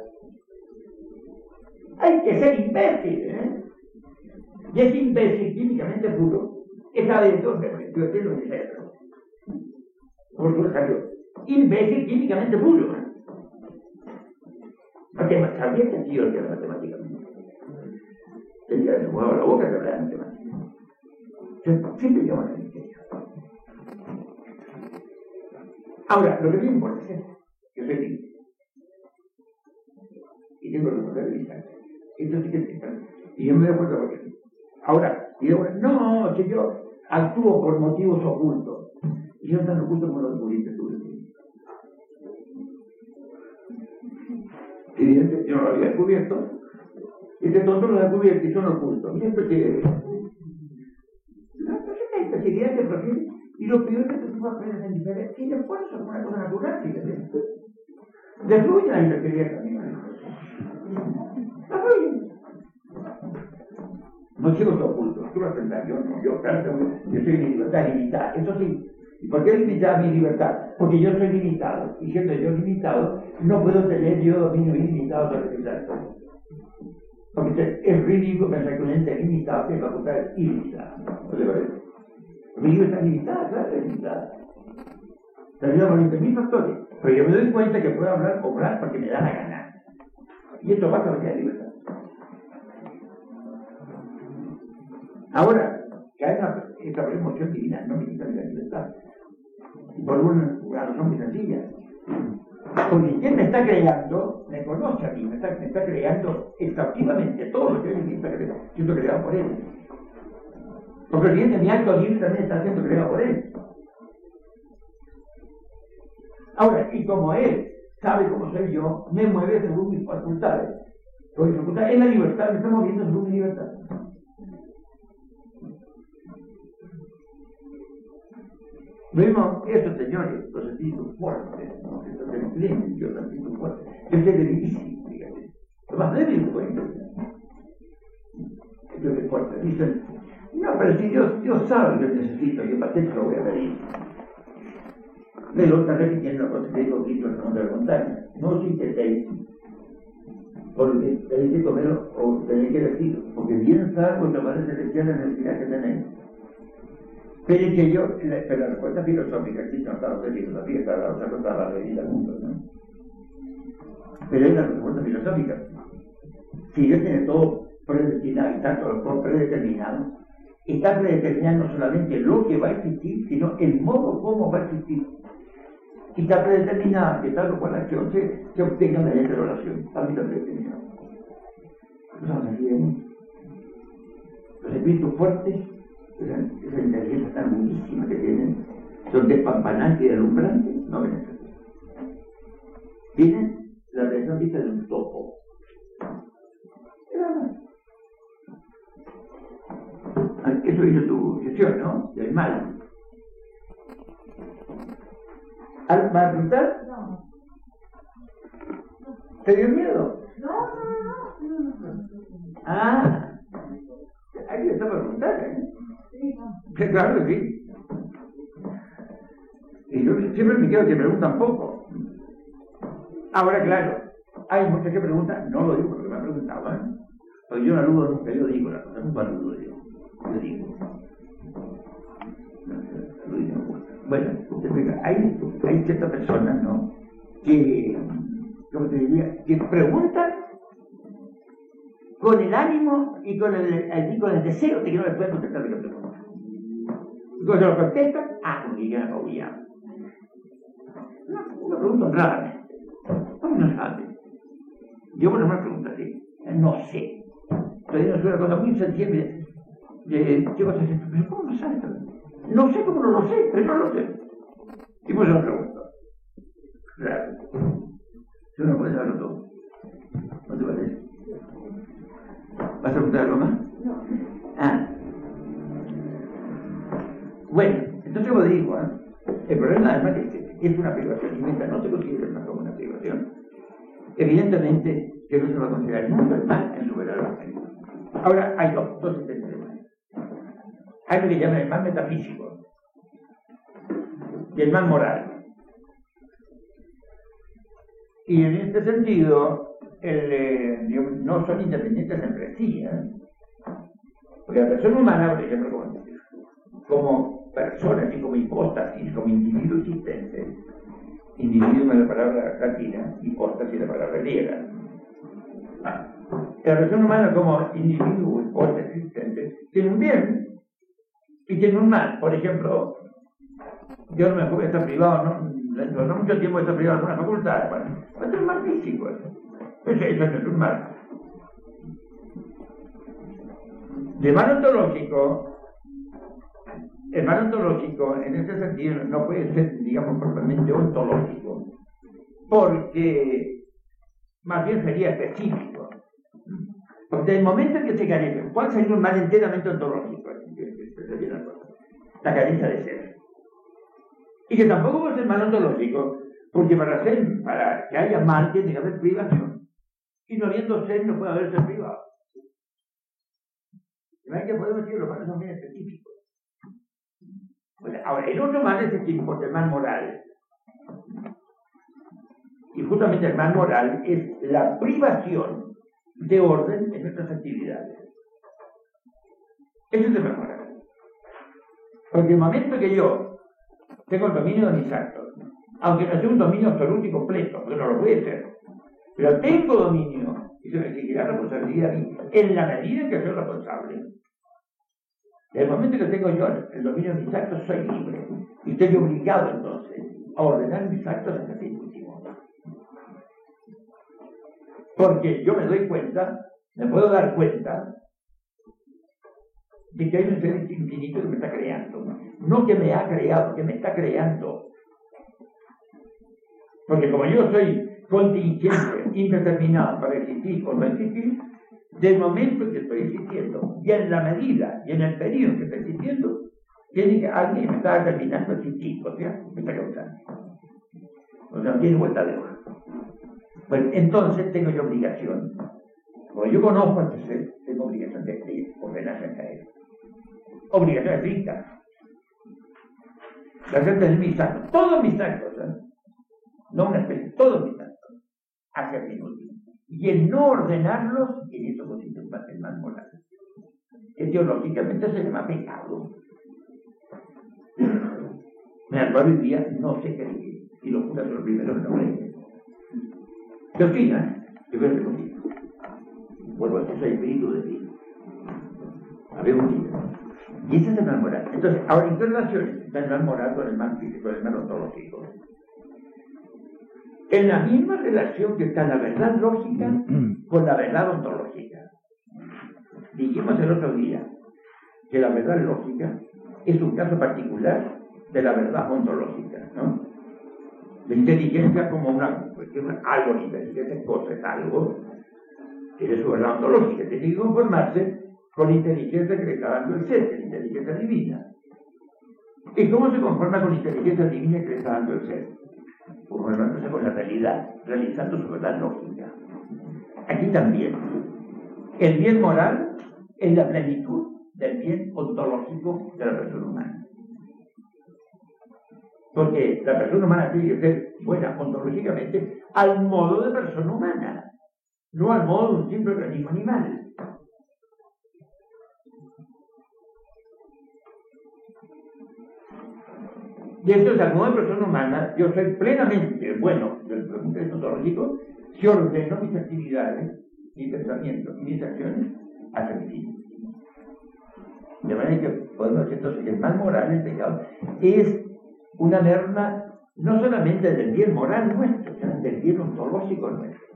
Hay que ser imbécil, ¿eh? Y es imbécil químicamente puro. Está dentro de lo que es cerebro. Por qué salió. Imbécil químicamente puro, ¿eh? Matemática, había sentido que era matemáticamente. Tenía que jugar la boca que hablaba de matemáticas. Siempre llaman a misterio. Ahora, lo que me importa es esto. Yo soy libre. Y tengo que responder de distancia. Esto sí que es distancia. Y yo me doy cuenta porque sí. Ahora, digo, no, que yo actúo por motivos ocultos. Y yo no tan oculto como lo descubriste tú. Evidentemente, yo no lo había descubierto. Este tonto lo ha descubierto y son ocultos. Mira esto que Y lo peor es que tú aprendes en diferencia y después es una cosa natural, fíjate. Desfluye la integridad también. La fluye. No sigo tu oculto, tú lo aprendas, yo no, yo, claro, yo soy mi libertad limitada, eso sí. ¿Y por qué limitada mi libertad? Porque yo soy limitado, y siendo yo limitado, no puedo tener yo dominio ilimitado sobre el acto. Porque es ridículo pensar que un ente limitado tiene facultades ilimitadas. ¿No te parece? Mi libertad es limitada, claro, es limitada. Termino con veinte mil factores, pero yo me doy cuenta que puedo hablar o obrar porque me da la gana. Y esto pasa a la libertad. Ahora, que hay una, esta emoción divina no me quita la libertad. Y por una, una razón muy sencilla. Porque quien me está creando, me conoce a mí, me está, me está creando exhaustivamente todo lo que él está siendo creado por él. Porque el siguiente, mi acto libre también está siendo creado por él. Ahora, y como él sabe cómo soy yo, me mueve según mis facultades. Porque mi facultad es la libertad, me está moviendo según mi libertad. Vemos estos señores, los espíritus fuertes, ¿no? Estos que nos leen, yo los espíritus fuertes, que es debilísimo, fíjate. Lo más débil fue esto es fuerte. Dicen, no, pero si Dios, Dios sabe que necesito, yo para qué te lo voy a pedir. De lo otra repitiendo la cosa que dijo Cristo en el monte de la montaña. No os intentéis, porque tenéis que comer o tenéis que vestir, porque bien sabe vuestra Padre Celestial la necesidad que tenéis. Pero es que yo, la, pero la respuesta filosófica, Cristo no estaba de filosofía, estaba otra cosa para reír al mundo, ¿no? Pero es la respuesta filosófica. Si Dios tiene todo predestinado y está todo predeterminado, está predeterminado no solamente lo que va a existir, sino el modo como va a existir. Y está predeterminada que tal o cual acción se, se obtenga mediante la oración. También está predeterminado. Entonces, aquí vemos los espíritus fuertes, esa, esa inteligencia tan buenísima que tienen, son despampanantes y alumbrantes, no ven eso. Tienen la reacción vista de un topo. Eso hizo tu gestión, ¿no? Del mal. ¿Vas a preguntar? No. ¿Te dio miedo? No, no, no, no. Ah, ahí está para preguntar, ¿eh? Sí, no. Sí, claro que sí. Y yo siempre me quedo que preguntan poco. Ahora, claro, hay muchos que preguntan, no lo digo porque me han preguntado, ¿eh? Porque yo no aludo nunca, yo digo la cosa, nunca aludo yo. Yo digo. Bueno, hay, hay ciertas personas, ¿no? Que, ¿cómo te diría? Que preguntan con el ánimo y con el, el, con el deseo de que no les pueden contestar lo que preguntan. Y cuando lo contestan, ah, como que ya no obviamos. No, lo pregunto honradamente. ¿Cómo no sabe? Yo por lo menos pregunto así. No sé. Todavía no es una cosa muy sencilla. De, ¿qué vas a hacer? ¿Pero cómo no sabes? No sé cómo no lo sé, pero no lo sé. Y pues lo pregunto. Claro. Tú no puedes saberlo todo. ¿No te parece? ¿Vas a preguntar algo más? No. Ah. Bueno, entonces lo digo, ¿eh? El problema además es que es una privación inmensa, no se considera más como una privación. Evidentemente que no se va a considerar nunca el mal en su verdadero género. Ahora hay dos, dos intentos de mal. Hay lo que llaman el mal metafísico y el mal moral. Y en este sentido, el, eh, digamos, no son independientes entre sí. ¿eh? Porque la persona humana, por ejemplo, como, como persona, así como hipóstasis, como individuo existente, individuo es la palabra latina, hipóstasis es la palabra griega. Ah. La persona humana como individuo, hipóstasis existente, tiene un bien y tiene un mal. Por ejemplo, yo no me puedo estar privado, no, no, no mucho tiempo de estar privado de alguna facultad. Bueno, esto es un mal físico. Eso, eso no es un mal. De mal ontológico, el mal ontológico en este sentido no puede ser, digamos, propiamente ontológico, porque más bien sería específico. Porque desde el momento en que se carece, ¿cuál sería un mal enteramente ontológico? La carencia de ser. Y que tampoco puede ser mal ontológico, porque para ser, para que haya mal tiene que haber privación. Y no habiendo ser, no puede haber ser privado. ¿Verdad que podemos decir que los males son bien específicos? Pues ahora, el otro mal es específico, el mal moral. Y justamente el mal moral es la privación de orden en nuestras actividades. Eso es el mal moral. Porque el momento que yo tengo el dominio de mis actos, aunque no sea un dominio absoluto y completo, porque no lo puede ser, pero tengo dominio y se me exigirá responsabilidad a mí en la medida en que soy responsable. En el momento que tengo yo el dominio de mis actos, soy libre y estoy obligado entonces a ordenar mis actos hasta el último. Porque yo me doy cuenta, me puedo dar cuenta de que hay un ser infinito que me está creando. No que me ha creado, que me está creando. Porque como yo soy contingente, indeterminado para existir o no existir, del momento en que estoy existiendo, y en la medida y en el periodo en que estoy existiendo, tiene que alguien me está determinando existir, o sea, me está causando. O sea, no tiene vuelta de hoja. Pues entonces tengo yo obligación. Como yo conozco a este ser, tengo obligación de, de ordenar frente a él. Obligación estricta. La gente de mis actos, todos mis actos, ¿eh? No una especie, todos mis actos, hacia el último. Y el no ordenarlos, en eso consiste el mal moral. Que teológicamente se llama pecado. En el cual hoy día no se cree, y los curas son los primeros que no creen. ¿Qué opinan? Yo creo que no opinan. Vuelvo a decir, soy espíritu de ti. Habemos dicho. Y ese es el mal moral. Entonces, ahora, ¿en qué relación está el mal moral con el mal físico, con el mal ontológico? En la misma relación que está la verdad lógica con la verdad ontológica. Dijimos el otro día que la verdad lógica es un caso particular de la verdad ontológica, ¿no? La inteligencia como una cuestión, algo de inteligencia, cosa es algo, tiene su verdad ontológica, tiene que conformarse con la inteligencia que le está dando el ser, que es la inteligencia divina. ¿Y cómo se conforma con la inteligencia divina que le está dando el ser? Conformándose con la realidad, realizando su verdad lógica. Aquí también, el bien moral es la plenitud del bien ontológico de la persona humana. Porque la persona humana tiene que ser buena ontológicamente al modo de persona humana, no al modo de un simple organismo animal. Y entonces, al modo de persona humana, yo soy plenamente bueno desde el punto de vista ontológico si ordeno mis actividades, mis pensamientos y mis acciones hacia mi fin. De manera que podemos decir entonces que el mal moral, el pecado, es una merma no solamente del bien moral nuestro, sino del bien ontológico nuestro.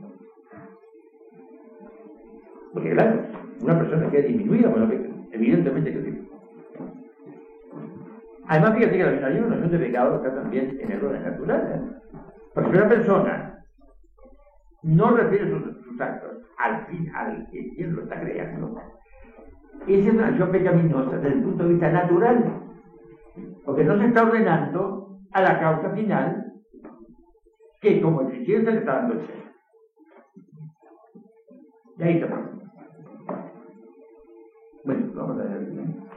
Porque claro, una persona que es disminuida, bueno, evidentemente que sí. Además, fíjate que la misma noción de pecado está también en el orden natural, ¿eh? Porque si una persona no refiere sus, sus actos al fin, al que quien lo está creando, esa es una acción pecaminosa desde el punto de vista natural, porque no se está ordenando a la causa final que como eficiencia le está dando el ser. Y ahí está. Bueno, vamos a ver.